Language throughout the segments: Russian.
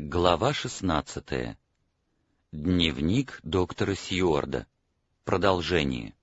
Глава 16. Дневник доктора Сьюарда. Продолжение.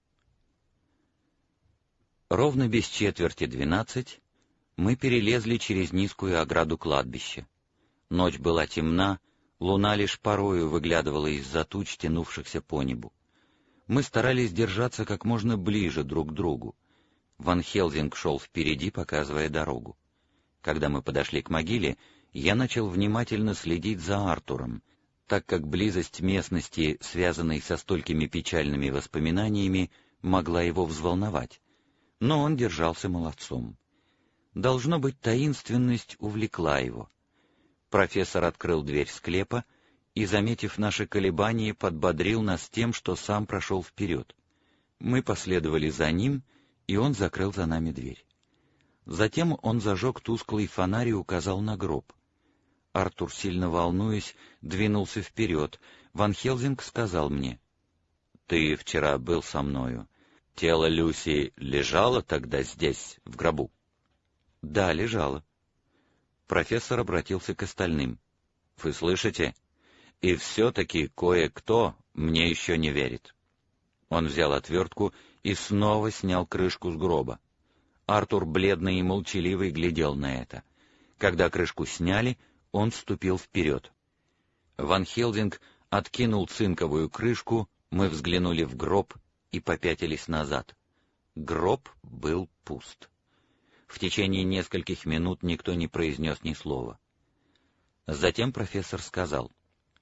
Ровно без 11:45 мы перелезли через низкую ограду кладбища. Ночь была темна, луна лишь порою выглядывала из-за туч, тянувшихся по небу. Мы старались держаться как можно ближе друг к другу. Ван Хелзинг шел впереди, показывая дорогу. Когда мы подошли к могиле, я начал внимательно следить за Артуром, так как близость местности, связанной со столькими печальными воспоминаниями, могла его взволновать. Но он держался молодцом. Должно быть, таинственность увлекла его. Профессор открыл дверь склепа и, заметив наши колебания, подбодрил нас тем, что сам прошел вперед. Мы последовали за ним, и он закрыл за нами дверь. Затем он зажег тусклый фонарь и указал на гроб. Артур, сильно волнуясь, двинулся вперед. Ван Хелзинг сказал мне: «Ты вчера был со мною. Тело Люси лежало тогда здесь, в гробу?» «Да, лежало». Профессор обратился к остальным. «Вы слышите? И все-таки кое-кто мне еще не верит». Он взял отвертку и снова снял крышку с гроба. Артур, бледный и молчаливый, глядел на это. Когда крышку сняли, он вступил вперед. Ван Хелзинг откинул цинковую крышку, мы взглянули в гроб и попятились назад. Гроб был пуст. В течение нескольких минут никто не произнес ни слова. Затем профессор сказал: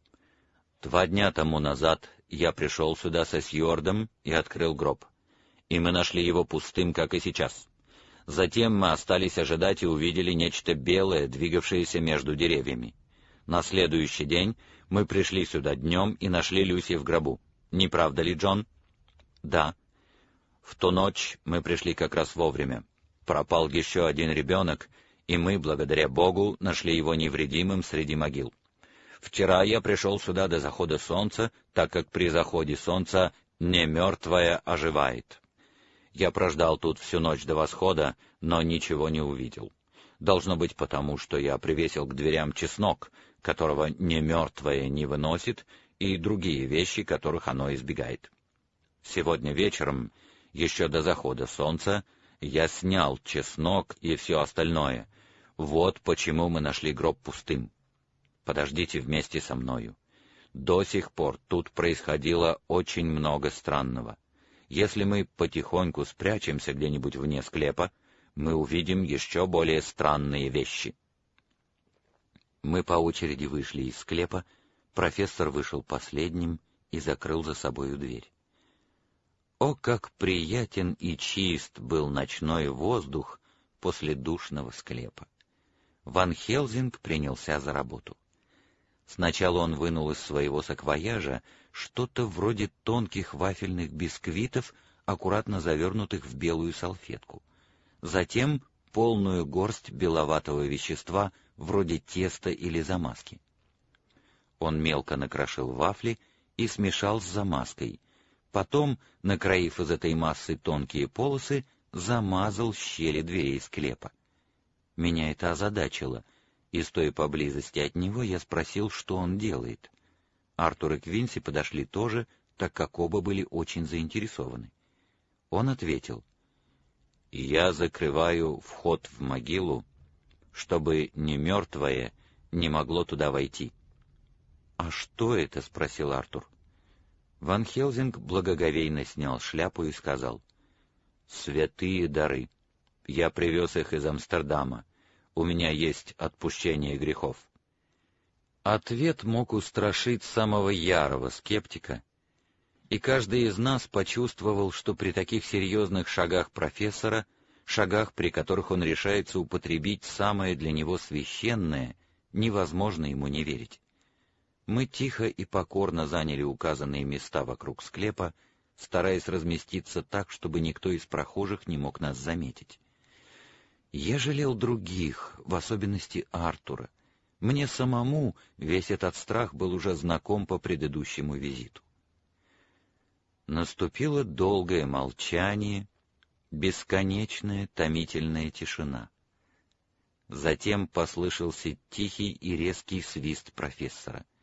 «2 дня тому назад я пришел сюда со Сьюардом и открыл гроб, и мы нашли его пустым, как и сейчас. Затем мы остались ожидать и увидели нечто белое, двигавшееся между деревьями. На следующий день мы пришли сюда днем и нашли Люси в гробу. Не правда ли, Джон?» «Да». «В ту ночь мы пришли как раз вовремя. Пропал еще один ребенок, и мы, благодаря Богу, нашли его невредимым среди могил. Вчера я пришел сюда до захода солнца, так как при заходе солнца не мертвое оживает. Я прождал тут всю ночь до восхода, но ничего не увидел. Должно быть потому, что я привесил к дверям чеснок, которого не мертвое не выносит, и другие вещи, которых оно избегает. Сегодня вечером, еще до захода солнца, я снял чеснок и все остальное. Вот почему мы нашли гроб пустым. Подождите вместе со мною. До сих пор тут происходило очень много странного. Если мы потихоньку спрячемся где-нибудь вне склепа, мы увидим еще более странные вещи». Мы по очереди вышли из склепа, профессор вышел последним и закрыл за собою дверь. О, как приятен и чист был ночной воздух после душного склепа! Ван Хелзинг принялся за работу. Сначала он вынул из своего саквояжа что-то вроде тонких вафельных бисквитов, аккуратно завернутых в белую салфетку. Затем полную горсть беловатого вещества, вроде теста или замазки. Он мелко накрошил вафли и смешал с замазкой. Потом, накроив из этой массы тонкие полосы, замазал щели дверей склепа. Меня это озадачило, и, стоя поблизости от него, я спросил, что он делает. Артур и Квинси подошли тоже, так как оба были очень заинтересованы. Он ответил: «Я закрываю вход в могилу, чтобы не мертвое не могло туда войти». «А что это?» — спросил Артур. Ван Хелзинг благоговейно снял шляпу и сказал: «Святые дары. Я привез их из Амстердама. У меня есть отпущение грехов». Ответ мог устрашить самого ярого скептика, и каждый из нас почувствовал, что при таких серьезных шагах профессора, шагах, при которых он решается употребить самое для него священное, невозможно ему не верить. Мы тихо и покорно заняли указанные места вокруг склепа, стараясь разместиться так, чтобы никто из прохожих не мог нас заметить. Я жалел других, в особенности Артура. Мне самому весь этот страх был уже знаком по предыдущему визиту. Наступило долгое молчание, бесконечная томительная тишина. Затем послышался тихий и резкий свист профессора.